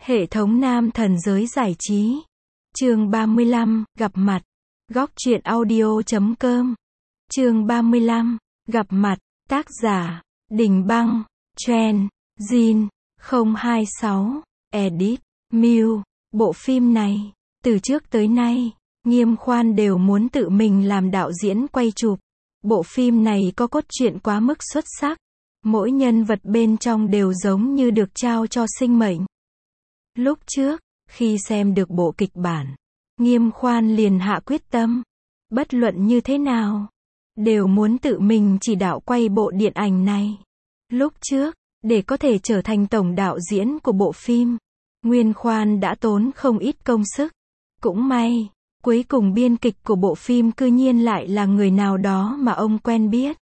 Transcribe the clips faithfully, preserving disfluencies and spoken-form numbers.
Hệ thống nam thần giới giải trí. Chương ba mươi lăm, gặp mặt. Góc truyện audio chấm com. Chương ba mươi lăm, gặp mặt. Tác giả, Đình Băng, Trend, Jin, không hai sáu, Edit, Mew. Bộ phim này, từ trước tới nay, Nghiêm Khoan đều muốn tự mình làm đạo diễn quay chụp. Bộ phim này có cốt truyện quá mức xuất sắc. Mỗi nhân vật bên trong đều giống như được trao cho sinh mệnh. Lúc trước, khi xem được bộ kịch bản, Nghiêm Khoan liền hạ quyết tâm. Bất luận như thế nào, đều muốn tự mình chỉ đạo quay bộ điện ảnh này. Lúc trước, để có thể trở thành tổng đạo diễn của bộ phim, Nguyên Khoan đã tốn không ít công sức. Cũng may, cuối cùng biên kịch của bộ phim cư nhiên lại là người nào đó mà ông quen biết.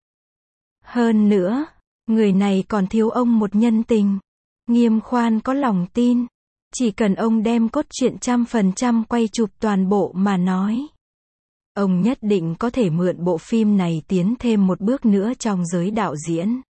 Hơn nữa, người này còn thiếu ông một nhân tình. Nghiêm Khoan có lòng tin, chỉ cần ông đem cốt truyện trăm phần trăm quay chụp toàn bộ mà nói, ông nhất định có thể mượn bộ phim này tiến thêm một bước nữa trong giới đạo diễn.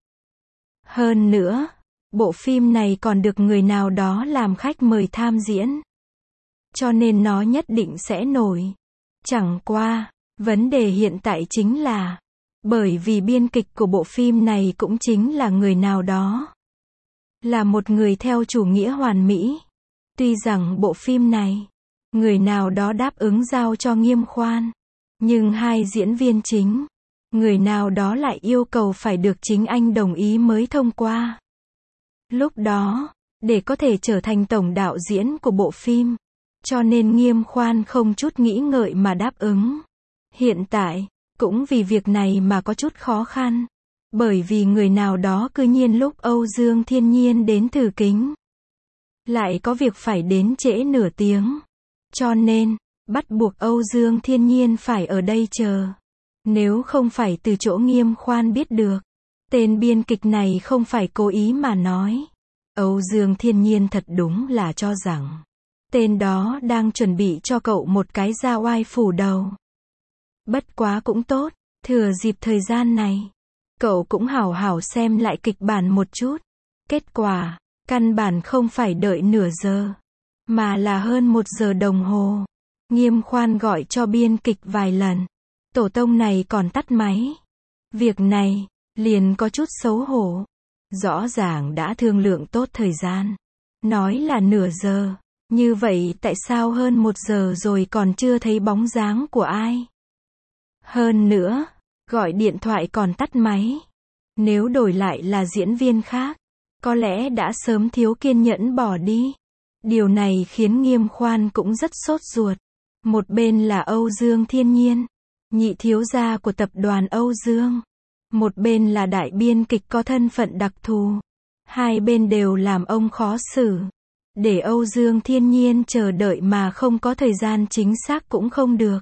Hơn nữa, bộ phim này còn được người nào đó làm khách mời tham diễn. Cho nên nó nhất định sẽ nổi. Chẳng qua, vấn đề hiện tại chính là, bởi vì biên kịch của bộ phim này cũng chính là người nào đó. Là một người theo chủ nghĩa hoàn mỹ. Tuy rằng bộ phim này, người nào đó đáp ứng giao cho Nghiêm Khoan. Nhưng hai diễn viên chính, người nào đó lại yêu cầu phải được chính anh đồng ý mới thông qua. Lúc đó, để có thể trở thành tổng đạo diễn của bộ phim, cho nên Nghiêm Khoan không chút nghĩ ngợi mà đáp ứng. Hiện tại, cũng vì việc này mà có chút khó khăn. Bởi vì người nào đó cư nhiên lúc Âu Dương Thiên Nhiên đến Thử Kính, lại có việc phải đến trễ nửa tiếng. Cho nên, bắt buộc Âu Dương Thiên Nhiên phải ở đây chờ. Nếu không phải từ chỗ Nghiêm Khoan biết được, tên biên kịch này không phải cố ý mà nói. Âu Dương Thiên Nhiên thật đúng là cho rằng, tên đó đang chuẩn bị cho cậu một cái ra oai phủ đầu. Bất quá cũng tốt, thừa dịp thời gian này, cậu cũng hảo hảo xem lại kịch bản một chút. Kết quả, căn bản không phải đợi nửa giờ, mà là hơn một giờ đồng hồ. Nghiêm Khoan gọi cho biên kịch vài lần. Tổ tông này còn tắt máy. Việc này, liền có chút xấu hổ. Rõ ràng đã thương lượng tốt thời gian. Nói là nửa giờ. Như vậy tại sao hơn một giờ rồi còn chưa thấy bóng dáng của ai? Hơn nữa, gọi điện thoại còn tắt máy. Nếu đổi lại là diễn viên khác, có lẽ đã sớm thiếu kiên nhẫn bỏ đi. Điều này khiến Nghiêm Khoan cũng rất sốt ruột. Một bên là Âu Dương Thiên Nhiên, nhị thiếu gia của tập đoàn Âu Dương. Một bên là đại biên kịch có thân phận đặc thù. Hai bên đều làm ông khó xử. Để Âu Dương Thiên Nhiên chờ đợi mà không có thời gian chính xác cũng không được.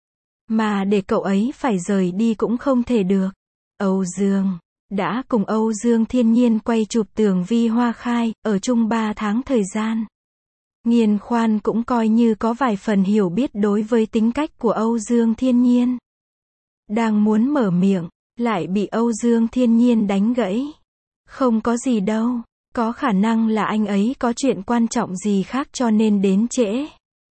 Mà để cậu ấy phải rời đi cũng không thể được. Âu Dương đã cùng Âu Dương Thiên Nhiên quay chụp Tường Vi Hoa Khai, ở chung ba tháng thời gian. Nghiêm Khoan cũng coi như có vài phần hiểu biết đối với tính cách của Âu Dương Thiên Nhiên. Đang muốn mở miệng, lại bị Âu Dương Thiên Nhiên đánh gãy. Không có gì đâu, có khả năng là anh ấy có chuyện quan trọng gì khác cho nên đến trễ.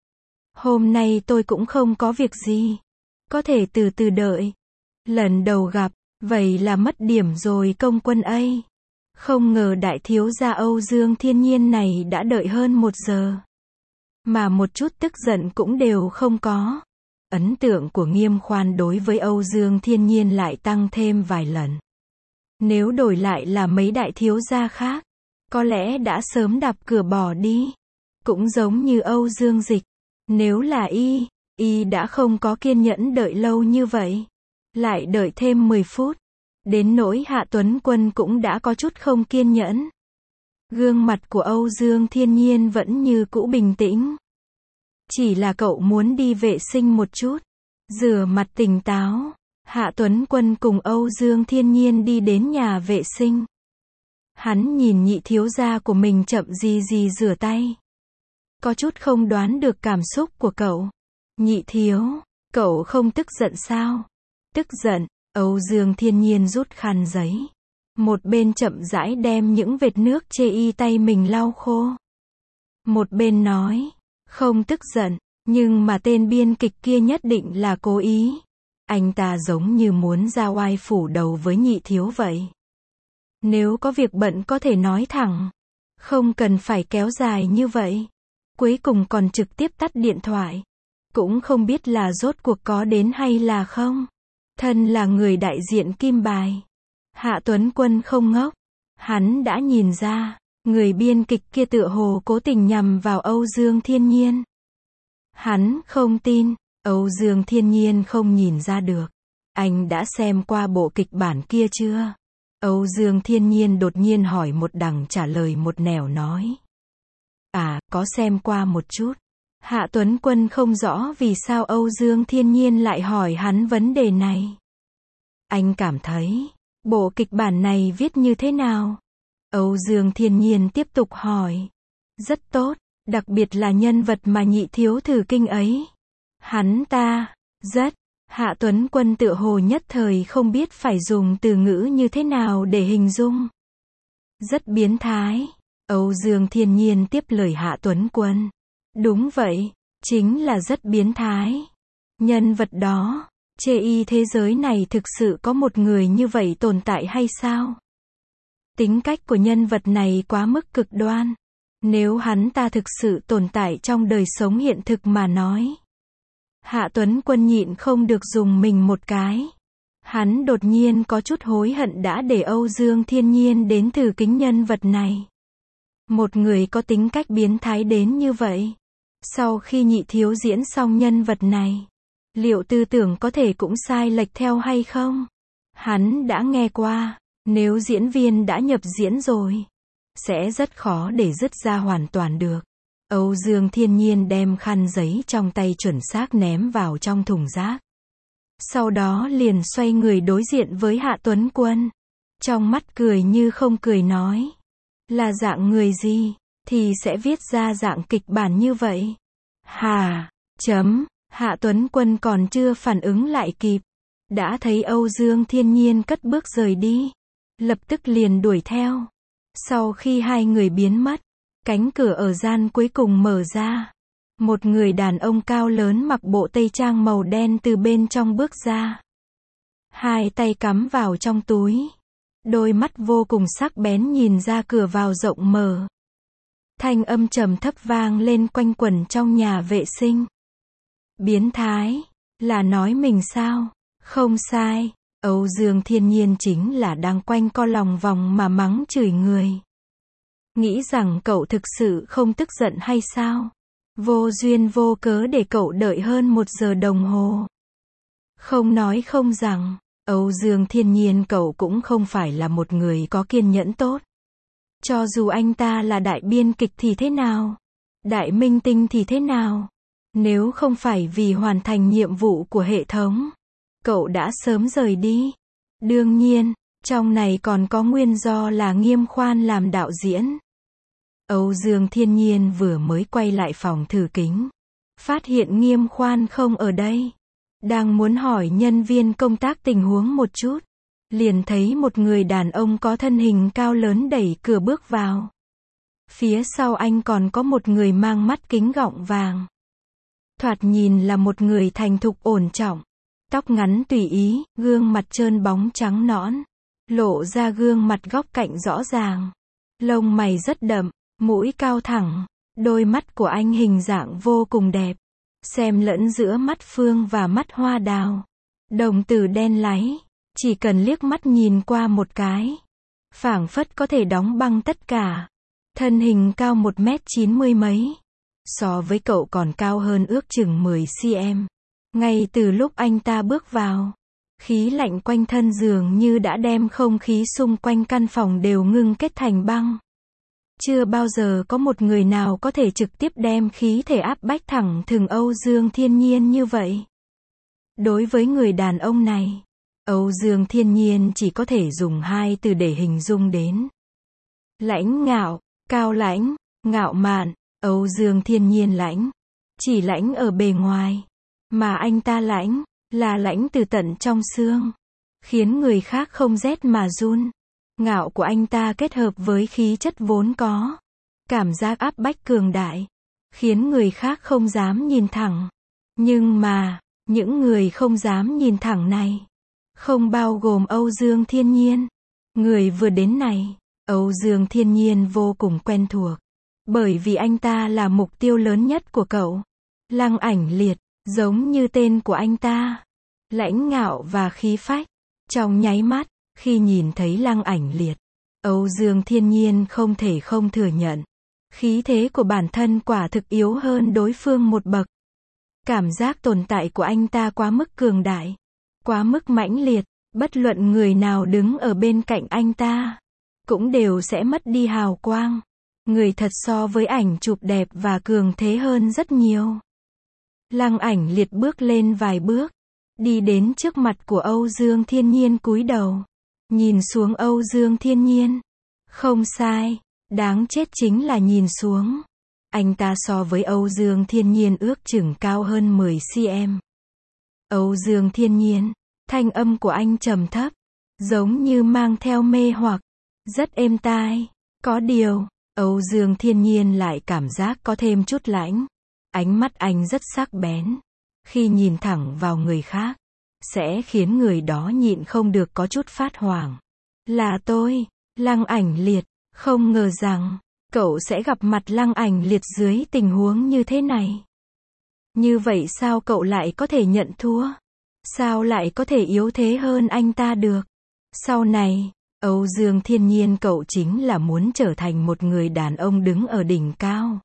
Hôm nay tôi cũng không có việc gì, có thể từ từ đợi. Lần đầu gặp, vậy là mất điểm rồi công quân ấy. Không ngờ đại thiếu gia Âu Dương Thiên Nhiên này đã đợi hơn một giờ. Mà một chút tức giận cũng đều không có. Ấn tượng của Nghiêm Khoan đối với Âu Dương Thiên Nhiên lại tăng thêm vài lần. Nếu đổi lại là mấy đại thiếu gia khác, có lẽ đã sớm đạp cửa bỏ đi. Cũng giống như Âu Dương Dịch. Nếu là y, y đã không có kiên nhẫn đợi lâu như vậy. Lại đợi thêm mười phút. Đến nỗi Hạ Tuấn Quân cũng đã có chút không kiên nhẫn. Gương mặt của Âu Dương Thiên Nhiên vẫn như cũ bình tĩnh. Chỉ là cậu muốn đi vệ sinh một chút. Rửa mặt tỉnh táo. Hạ Tuấn Quân cùng Âu Dương Thiên Nhiên đi đến nhà vệ sinh. Hắn nhìn nhị thiếu gia của mình chậm gì gì rửa tay. Có chút không đoán được cảm xúc của cậu. Nhị thiếu, cậu không tức giận sao? Tức giận. Âu Dương Thiên Nhiên rút khăn giấy. Một bên chậm rãi đem những vệt nước chê y tay mình lau khô. Một bên nói, không tức giận, nhưng mà tên biên kịch kia nhất định là cố ý. Anh ta giống như muốn ra oai phủ đầu với Nhị Thiếu vậy. Nếu có việc bận có thể nói thẳng, không cần phải kéo dài như vậy. Cuối cùng còn trực tiếp tắt điện thoại. Cũng không biết là rốt cuộc có đến hay là không. Thân là người đại diện Kim Bài, Hạ Tuấn Quân không ngốc. Hắn đã nhìn ra, người biên kịch kia tựa hồ cố tình nhằm vào Âu Dương Thiên Nhiên. Hắn không tin, Âu Dương Thiên Nhiên không nhìn ra được. Anh đã xem qua bộ kịch bản kia chưa? Âu Dương Thiên Nhiên đột nhiên hỏi một đằng trả lời một nẻo nói. À, có xem qua một chút. Hạ Tuấn Quân không rõ vì sao Âu Dương Thiên Nhiên lại hỏi hắn vấn đề này. Anh cảm thấy, bộ kịch bản này viết như thế nào? Âu Dương Thiên Nhiên tiếp tục hỏi. Rất tốt, đặc biệt là nhân vật mà Nhị Thiếu thử kinh ấy. Hắn ta, rất, Hạ Tuấn Quân tựa hồ nhất thời không biết phải dùng từ ngữ như thế nào để hình dung. Rất biến thái. Âu Dương Thiên Nhiên tiếp lời Hạ Tuấn Quân. Đúng vậy, chính là rất biến thái. Nhân vật đó, chê y thế giới này thực sự có một người như vậy tồn tại hay sao? Tính cách của nhân vật này quá mức cực đoan. Nếu hắn ta thực sự tồn tại trong đời sống hiện thực mà nói. Hạ Tuấn Quân nhịn không được dùng mình một cái. Hắn đột nhiên có chút hối hận đã để Âu Dương Thiên Nhiên đến thử kính nhân vật này. Một người có tính cách biến thái đến như vậy. Sau khi Nhị Thiếu diễn xong nhân vật này, liệu tư tưởng có thể cũng sai lệch theo hay không? Hắn đã nghe qua, nếu diễn viên đã nhập diễn rồi, sẽ rất khó để dứt ra hoàn toàn được. Âu Dương Thiên Nhiên đem khăn giấy trong tay chuẩn xác ném vào trong thùng rác. Sau đó liền xoay người đối diện với Hạ Tuấn Quân. Trong mắt cười như không cười nói. Là dạng người gì, thì sẽ viết ra dạng kịch bản như vậy. Hà, chấm, Hạ Tuấn Quân còn chưa phản ứng lại kịp. Đã thấy Âu Dương Thiên Nhiên cất bước rời đi. Lập tức liền đuổi theo. Sau khi hai người biến mất, cánh cửa ở gian cuối cùng mở ra. Một người đàn ông cao lớn mặc bộ tây trang màu đen từ bên trong bước ra. Hai tay cắm vào trong túi. Đôi mắt vô cùng sắc bén nhìn ra cửa vào rộng mở. Thanh âm trầm thấp vang lên quanh quẩn trong nhà vệ sinh. Biến thái, là nói mình sao? Không sai, Âu Dương Thiên Nhiên chính là đang quanh co lòng vòng mà mắng chửi người. Nghĩ rằng cậu thực sự không tức giận hay sao? Vô duyên vô cớ để cậu đợi hơn một giờ đồng hồ. Không nói không rằng, Âu Dương Thiên Nhiên cậu cũng không phải là một người có kiên nhẫn tốt. Cho dù anh ta là đại biên kịch thì thế nào? Đại minh tinh thì thế nào? Nếu không phải vì hoàn thành nhiệm vụ của hệ thống, cậu đã sớm rời đi. Đương nhiên, trong này còn có nguyên do là Nghiêm Khoan làm đạo diễn. Âu Dương Thiên Nhiên vừa mới quay lại phòng thử kính. Phát hiện Nghiêm Khoan không ở đây. Đang muốn hỏi nhân viên công tác tình huống một chút. Liền thấy một người đàn ông có thân hình cao lớn đẩy cửa bước vào. Phía sau anh còn có một người mang mắt kính gọng vàng. Thoạt nhìn là một người thành thục ổn trọng. Tóc ngắn tùy ý, gương mặt trơn bóng trắng nõn. Lộ ra gương mặt góc cạnh rõ ràng. Lông mày rất đậm, mũi cao thẳng. Đôi mắt của anh hình dạng vô cùng đẹp. Xem lẫn giữa mắt phương và mắt hoa đào. Đồng tử đen láy. Chỉ cần liếc mắt nhìn qua một cái, phảng phất có thể đóng băng tất cả. Thân hình cao một mét chín mươi mấy. So với cậu còn cao hơn ước chừng mười xăng-ti-mét. Ngay từ lúc anh ta bước vào, khí lạnh quanh thân dường như đã đem không khí xung quanh căn phòng đều ngưng kết thành băng. Chưa bao giờ có một người nào có thể trực tiếp đem khí thể áp bách thẳng thừng Âu Dương Thiên Nhiên như vậy. Đối với người đàn ông này, Âu Dương Thiên Nhiên chỉ có thể dùng hai từ để hình dung đến. Lãnh ngạo, cao lãnh, ngạo mạn. Âu Dương Thiên Nhiên lãnh, chỉ lãnh ở bề ngoài, mà anh ta lãnh, là lãnh từ tận trong xương, khiến người khác không rét mà run. Ngạo của anh ta kết hợp với khí chất vốn có, Cảm giác áp bách cường đại, khiến người khác không dám nhìn thẳng. Nhưng mà, những người không dám nhìn thẳng này, không bao gồm Âu Dương Thiên Nhiên. Người vừa đến này, Âu Dương Thiên Nhiên vô cùng quen thuộc. Bởi vì anh ta là mục tiêu lớn nhất của cậu. Lăng Ảnh Liệt, giống như tên của anh ta. Lãnh ngạo và khí phách. Trong nháy mắt, khi nhìn thấy Lăng Ảnh Liệt, Âu Dương Thiên Nhiên không thể không thừa nhận. Khí thế của bản thân quả thực yếu hơn đối phương một bậc. Cảm giác tồn tại của anh ta quá mức cường đại, quá mức mãnh liệt, bất luận người nào đứng ở bên cạnh anh ta, cũng đều sẽ mất đi hào quang. Người thật so với ảnh chụp đẹp và cường thế hơn rất nhiều. Lăng Ảnh Liệt bước lên vài bước, đi đến trước mặt của Âu Dương Thiên Nhiên cúi đầu, nhìn xuống Âu Dương Thiên Nhiên. Không sai, đáng chết chính là nhìn xuống. Anh ta so với Âu Dương Thiên Nhiên ước chừng cao hơn mười xăng-ti-mét. Âu Dương Thiên Nhiên, thanh âm của anh trầm thấp, giống như mang theo mê hoặc, rất êm tai. Có điều, Âu Dương Thiên Nhiên lại cảm giác có thêm chút lãnh. Ánh mắt anh rất sắc bén. Khi nhìn thẳng vào người khác, sẽ khiến người đó nhịn không được có chút phát hoảng. Là tôi, Lăng Ảnh Liệt, không ngờ rằng cậu sẽ gặp mặt Lăng Ảnh Liệt dưới tình huống như thế này. Như vậy sao cậu lại có thể nhận thua? Sao lại có thể yếu thế hơn anh ta được? Sau này, Âu Dương Thiên Nhiên cậu chính là muốn trở thành một người đàn ông đứng ở đỉnh cao.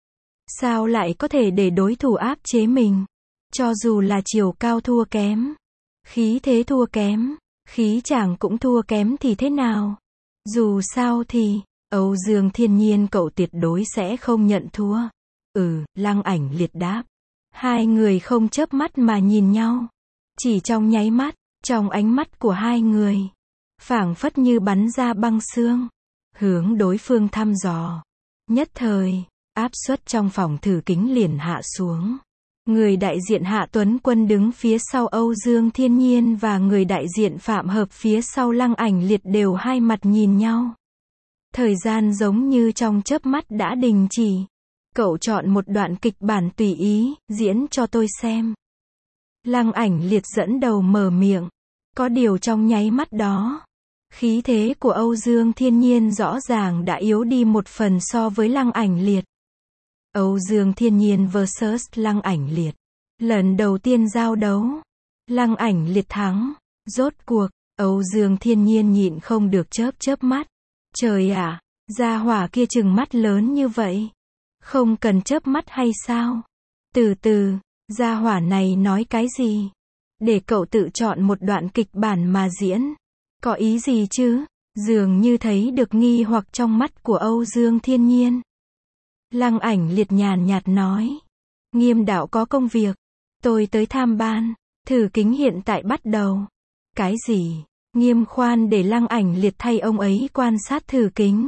Sao lại có thể để đối thủ áp chế mình? Cho dù là chiều cao thua kém, khí thế thua kém, khí chàng cũng thua kém thì thế nào? Dù sao thì, Âu Dương Thiên Nhiên cậu tuyệt đối sẽ không nhận thua. Ừ, Lăng Ảnh Liệt đáp. Hai người không chớp mắt mà nhìn nhau. Chỉ trong nháy mắt, trong ánh mắt của hai người, phảng phất như bắn ra băng xương, hướng đối phương thăm dò. Nhất thời, áp suất trong phòng thử kính liền hạ xuống. Người đại diện Hạ Tuấn Quân đứng phía sau Âu Dương Thiên Nhiên và người đại diện Phạm Hợp phía sau Lăng Ảnh Liệt đều hai mặt nhìn nhau. Thời gian giống như trong chớp mắt đã đình chỉ. Cậu chọn một đoạn kịch bản tùy ý, diễn cho tôi xem. Lăng Ảnh Liệt dẫn đầu mở miệng. Có điều trong nháy mắt đó, khí thế của Âu Dương Thiên Nhiên rõ ràng đã yếu đi một phần so với Lăng Ảnh Liệt. Âu Dương Thiên Nhiên versus Lăng Ảnh Liệt. Lần đầu tiên giao đấu, Lăng Ảnh Liệt thắng. Rốt cuộc, Âu Dương Thiên Nhiên nhịn không được chớp chớp mắt. Trời ạ, gia hỏa kia trừng mắt lớn như vậy. Không cần chớp mắt hay sao? Từ từ, gia hỏa này nói cái gì? Để cậu tự chọn một đoạn kịch bản mà diễn. Có ý gì chứ? Dường như thấy được nghi hoặc trong mắt của Âu Dương Thiên Nhiên. Lăng Ảnh Liệt nhàn nhạt nói. Nghiêm đạo có công việc. Tôi tới tham ban. Thử kính hiện tại bắt đầu. Cái gì? Nghiêm khoan để Lăng Ảnh Liệt thay ông ấy quan sát thử kính.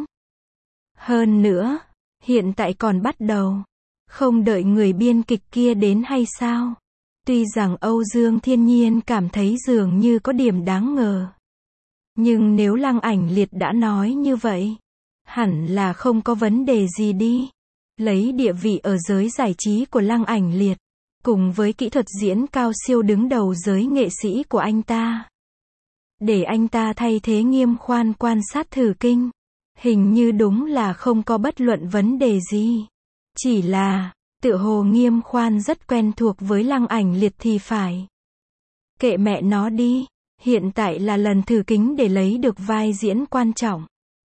Hơn nữa, hiện tại còn bắt đầu. Không đợi người biên kịch kia đến hay sao? Tuy rằng Âu Dương Thiên Nhiên cảm thấy dường như có điểm đáng ngờ. Nhưng nếu Lăng Ảnh Liệt đã nói như vậy, hẳn là không có vấn đề gì đi. Lấy địa vị ở giới giải trí của Lăng Ảnh Liệt, cùng với kỹ thuật diễn cao siêu đứng đầu giới nghệ sĩ của anh ta. Để anh ta thay thế Nghiêm khoan quan sát thử kinh, hình như đúng là không có bất luận vấn đề gì. Chỉ là, tựa hồ Nghiêm khoan rất quen thuộc với Lăng Ảnh Liệt thì phải. Kệ mẹ nó đi, hiện tại là lần thử kính để lấy được vai diễn quan trọng.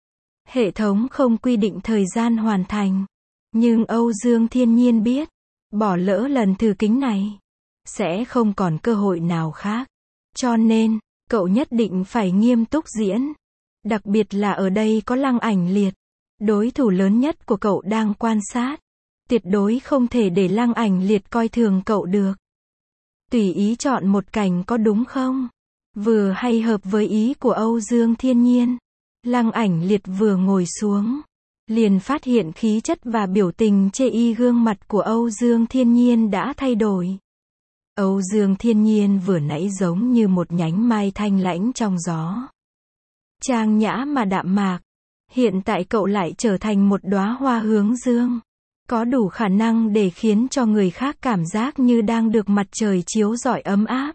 Hệ thống không quy định thời gian hoàn thành. Nhưng Âu Dương Thiên Nhiên biết, bỏ lỡ lần thử kính này, sẽ không còn cơ hội nào khác. Cho nên, cậu nhất định phải nghiêm túc diễn. Đặc biệt là ở đây có Lăng Ảnh Liệt. Đối thủ lớn nhất của cậu đang quan sát. Tuyệt đối không thể để Lăng Ảnh Liệt coi thường cậu được. Tùy ý chọn một cảnh có đúng không? Vừa hay hợp với ý của Âu Dương Thiên Nhiên. Lăng Ảnh Liệt vừa ngồi xuống, liền phát hiện khí chất và biểu tình chê y gương mặt của Âu Dương Thiên Nhiên đã thay đổi. Âu Dương Thiên Nhiên vừa nãy giống như một nhánh mai thanh lãnh trong gió. Trang nhã mà đạm mạc. Hiện tại cậu lại trở thành một đóa hoa hướng dương. Có đủ khả năng để khiến cho người khác cảm giác như đang được mặt trời chiếu rọi ấm áp.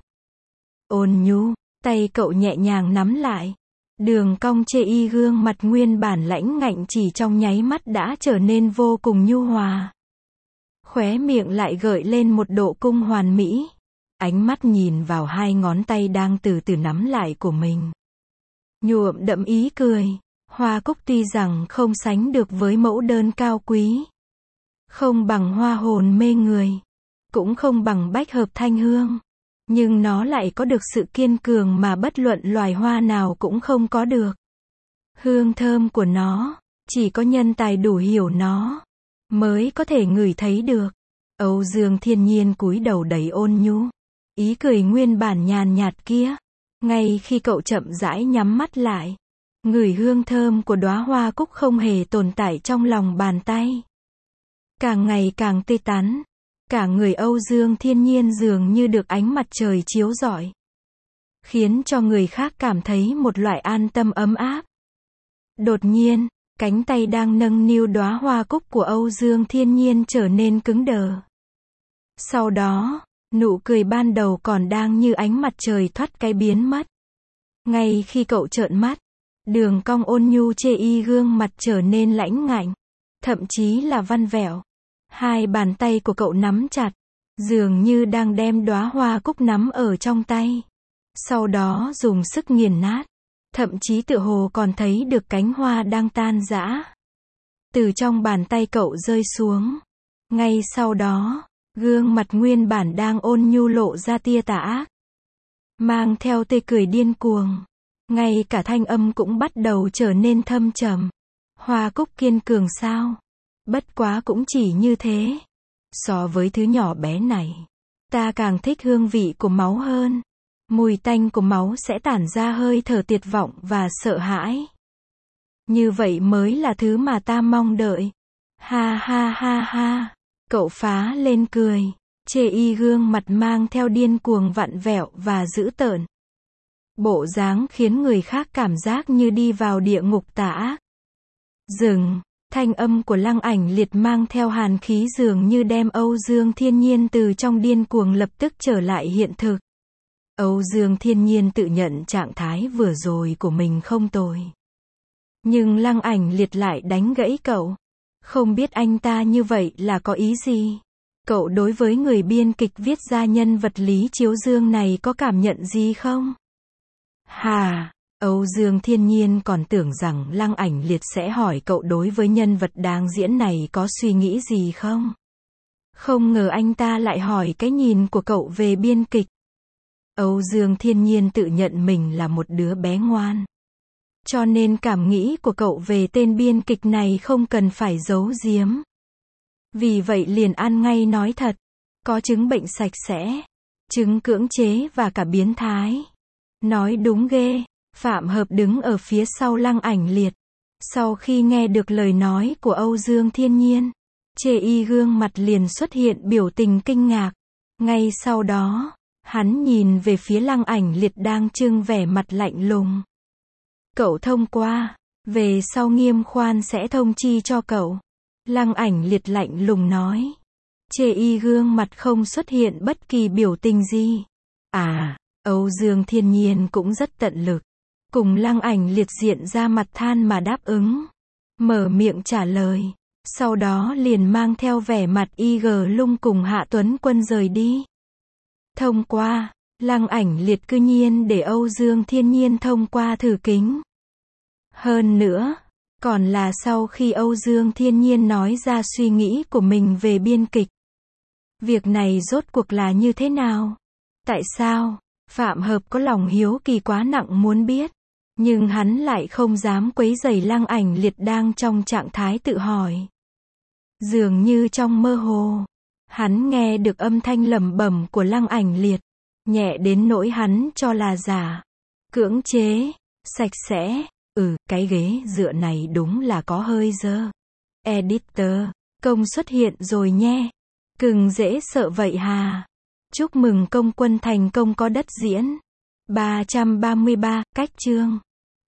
Ôn nhu, tay cậu nhẹ nhàng nắm lại. Đường cong chê y gương mặt nguyên bản lãnh ngạnh chỉ trong nháy mắt đã trở nên vô cùng nhu hòa. Khóe miệng lại gợi lên một độ cung hoàn mỹ. Ánh mắt nhìn vào hai ngón tay đang từ từ nắm lại của mình. Nhuộm đậm ý cười. Hoa cúc tuy rằng không sánh được với mẫu đơn cao quý. Không bằng hoa hồn mê người. Cũng không bằng bách hợp thanh hương. Nhưng nó lại có được sự kiên cường mà bất luận loài hoa nào cũng không có được. Hương thơm của nó, chỉ có nhân tài đủ hiểu nó, mới có thể ngửi thấy được. Âu Dương Thiên Nhiên cúi đầu đầy ôn nhu. Ý cười nguyên bản nhàn nhạt kia. Ngay khi cậu chậm rãi nhắm mắt lại. Ngửi hương thơm của đóa hoa cúc không hề tồn tại trong lòng bàn tay. Càng ngày càng tươi tắn. Cả người Âu Dương Thiên Nhiên dường như được ánh mặt trời chiếu rọi. Khiến cho người khác cảm thấy một loại an tâm ấm áp. Đột nhiên, cánh tay đang nâng niu đóa hoa cúc của Âu Dương Thiên Nhiên trở nên cứng đờ. Sau đó, nụ cười ban đầu còn đang như ánh mặt trời thoát cái biến mất. Ngay khi cậu trợn mắt, đường cong ôn nhu chê y gương mặt trở nên lãnh ngạnh, thậm chí là văn vẹo. Hai bàn tay của cậu nắm chặt, dường như đang đem đóa hoa cúc nắm ở trong tay. Sau đó dùng sức nghiền nát, thậm chí tựa hồ còn thấy được cánh hoa đang tan rã. Từ trong bàn tay cậu rơi xuống. Ngay sau đó, gương mặt nguyên bản đang ôn nhu lộ ra tia tà ác. Mang theo tê cười điên cuồng. Ngay cả thanh âm cũng bắt đầu trở nên thâm trầm. Hoa cúc kiên cường sao? Bất quá cũng chỉ như thế. So với thứ nhỏ bé này, ta càng thích hương vị của máu hơn. Mùi tanh của máu sẽ tản ra hơi thở tuyệt vọng và sợ hãi. Như vậy mới là thứ mà ta mong đợi. Ha ha ha ha. Cậu phá lên cười. Chê y gương mặt mang theo điên cuồng vặn vẹo và dữ tợn. Bộ dáng khiến người khác cảm giác như đi vào địa ngục tà ác. Dừng. Thanh âm của Lăng Ảnh Liệt mang theo hàn khí dường như đem Âu Dương Thiên Nhiên từ trong điên cuồng lập tức trở lại hiện thực. Âu Dương Thiên Nhiên tự nhận trạng thái vừa rồi của mình không tồi. Nhưng Lăng Ảnh Liệt lại đánh gãy cậu. Không biết anh ta như vậy là có ý gì? Cậu đối với người biên kịch viết ra nhân vật Lý Chiếu Dương này có cảm nhận gì không? Hà, Âu Dương Thiên Nhiên còn tưởng rằng Lăng Ảnh Liệt sẽ hỏi cậu đối với nhân vật đang diễn này có suy nghĩ gì không? Không ngờ anh ta lại hỏi cái nhìn của cậu về biên kịch. Âu Dương Thiên Nhiên tự nhận mình là một đứa bé ngoan. Cho nên cảm nghĩ của cậu về tên biên kịch này không cần phải giấu giếm. Vì vậy liền ăn ngay nói thật. Có chứng bệnh sạch sẽ, chứng cưỡng chế và cả biến thái. Nói đúng ghê. Phạm Hợp đứng ở phía sau Lăng Ảnh Liệt. Sau khi nghe được lời nói của Âu Dương Thiên Nhiên, chê y gương mặt liền xuất hiện biểu tình kinh ngạc. Ngay sau đó, hắn nhìn về phía Lăng Ảnh Liệt đang trưng vẻ mặt lạnh lùng. Cậu thông qua, về sau Nghiêm Khoan sẽ thông chi cho cậu. Lăng Ảnh Liệt lạnh lùng nói. Chê y gương mặt không xuất hiện bất kỳ biểu tình gì. À, Âu Dương Thiên Nhiên cũng rất tận lực. Cùng Lăng Ảnh Liệt diện ra mặt than mà đáp ứng. Mở miệng trả lời. Sau đó liền mang theo vẻ mặt y gờ lung cùng Hạ Tuấn Quân rời đi. Thông qua, Lăng Ảnh Liệt cư nhiên để Âu Dương Thiên Nhiên thông qua thử kính. Hơn nữa, còn là sau khi Âu Dương Thiên Nhiên nói ra suy nghĩ của mình về biên kịch. Việc này rốt cuộc là như thế nào? Tại sao? Phạm Hợp có lòng hiếu kỳ quá nặng muốn biết. Nhưng hắn lại không dám quấy rầy Lăng Ảnh Liệt đang trong trạng thái tự hỏi. Dường như trong mơ hồ, hắn nghe được âm thanh lẩm bẩm của Lăng Ảnh Liệt, nhẹ đến nỗi hắn cho là giả. Cưỡng chế, sạch sẽ, ừ, cái ghế dựa này đúng là có hơi dơ. Editor, công xuất hiện rồi nhé. Cưng dễ sợ vậy hà. Chúc mừng công quân thành công có đất diễn. ba trăm ba mươi ba, cách chương.